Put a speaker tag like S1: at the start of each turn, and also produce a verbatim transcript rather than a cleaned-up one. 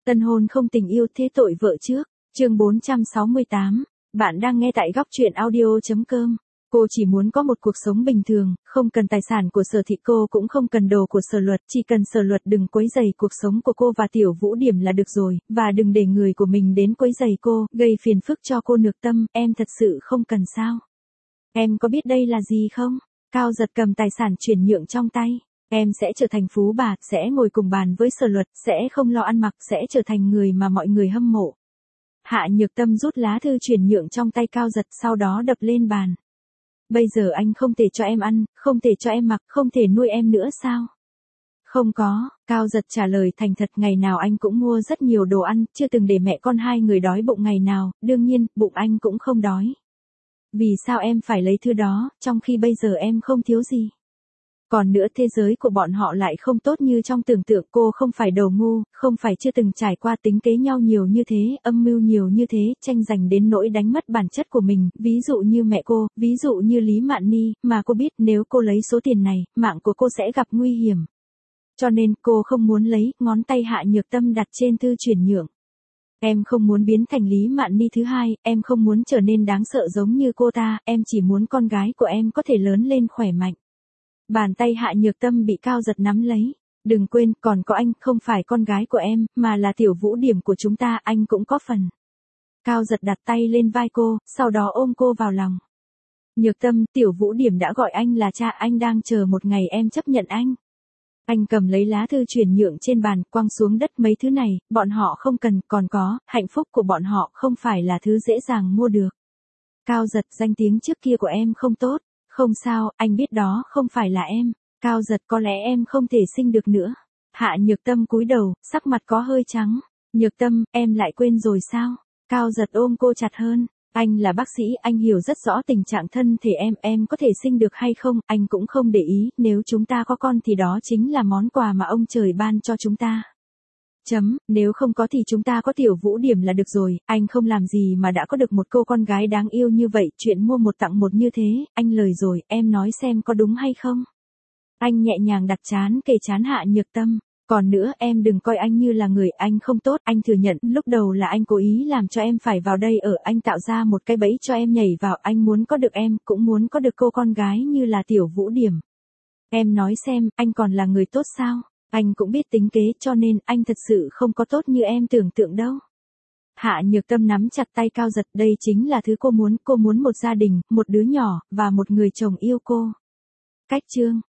S1: Tân hôn không tình yêu thế tội vợ trước. Chương bốn trăm sáu mươi tám. Bạn đang nghe tại góc truyện audio chấm com. Cô chỉ muốn có một cuộc sống bình thường, không cần tài sản của Sở Thị, cô cũng không cần đồ của Sở Luật, chỉ cần Sở Luật đừng quấy rầy cuộc sống của cô và Tiểu Vũ Điểm là được rồi, và đừng để người của mình đến quấy rầy cô, gây phiền phức cho cô Nhược Tâm, em thật sự không cần sao? Em có biết đây là gì không? Cao Giật cầm tài sản chuyển nhượng trong tay. Em sẽ trở thành phú bà, sẽ ngồi cùng bàn với Sở Luật, sẽ không lo ăn mặc, sẽ trở thành người mà mọi người hâm mộ. Hạ Nhược Tâm rút lá thư chuyển nhượng trong tay Cao Giật, sau đó đập lên bàn. Bây giờ anh không thể cho em ăn, không thể cho em mặc, không thể nuôi em nữa sao? Không có, Cao Giật trả lời thành thật, ngày nào anh cũng mua rất nhiều đồ ăn, chưa từng để mẹ con hai người đói bụng ngày nào, đương nhiên, bụng anh cũng không đói. Vì sao em phải lấy thứ đó, trong khi bây giờ em không thiếu gì? Còn nữa, thế giới của bọn họ lại không tốt như trong tưởng tượng, cô không phải đầu ngu, không phải chưa từng trải qua tính kế nhau nhiều như thế, âm mưu nhiều như thế, tranh giành đến nỗi đánh mất bản chất của mình, ví dụ như mẹ cô, ví dụ như Lý Mạn Ni, mà cô biết nếu cô lấy số tiền này, mạng của cô sẽ gặp nguy hiểm. Cho nên cô không muốn lấy, ngón tay Hạ Nhược Tâm đặt trên thư chuyển nhượng. Em không muốn biến thành Lý Mạn Ni thứ hai, em không muốn trở nên đáng sợ giống như cô ta, em chỉ muốn con gái của em có thể lớn lên khỏe mạnh. Bàn tay Hạ Nhược Tâm bị Cao Giật nắm lấy. Đừng quên, còn có anh, không phải con gái của em, mà là Tiểu Vũ Điểm của chúng ta, anh cũng có phần. Cao Giật đặt tay lên vai cô, sau đó ôm cô vào lòng. Nhược Tâm, Tiểu Vũ Điểm đã gọi anh là cha, anh đang chờ một ngày em chấp nhận anh. Anh cầm lấy lá thư chuyển nhượng trên bàn, quăng xuống đất, mấy thứ này, bọn họ không cần, còn có, hạnh phúc của bọn họ không phải là thứ dễ dàng mua được. Cao Giật, danh tiếng trước kia của em không tốt. Không sao, anh biết đó không phải là em. Cao Giật, có lẽ em không thể sinh được nữa. Hạ Nhược Tâm cúi đầu, sắc mặt có hơi trắng. Nhược Tâm, em lại quên rồi sao? Cao Giật ôm cô chặt hơn. Anh là bác sĩ, anh hiểu rất rõ tình trạng thân thể em, em có thể sinh được hay không, anh cũng không để ý, nếu chúng ta có con thì đó chính là món quà mà ông trời ban cho chúng ta. Chấm, nếu không có thì chúng ta có Tiểu Vũ Điểm là được rồi, anh không làm gì mà đã có được một cô con gái đáng yêu như vậy, chuyện mua một tặng một như thế, anh lời rồi, em nói xem có đúng hay không? Anh nhẹ nhàng đặt trán kề trán Hạ Nhược Tâm, còn nữa, em đừng coi anh như là người anh không tốt, anh thừa nhận, lúc đầu là anh cố ý làm cho em phải vào đây ở, anh tạo ra một cái bẫy cho em nhảy vào, anh muốn có được em, cũng muốn có được cô con gái như là Tiểu Vũ Điểm. Em nói xem, anh còn là người tốt sao? Anh cũng biết tính kế, cho nên anh thật sự không có tốt như em tưởng tượng đâu. Hạ Nhược Tâm nắm chặt tay Cao Giật, đây chính là thứ cô muốn, cô muốn một gia đình, một đứa nhỏ, và một người chồng yêu cô. Cách chương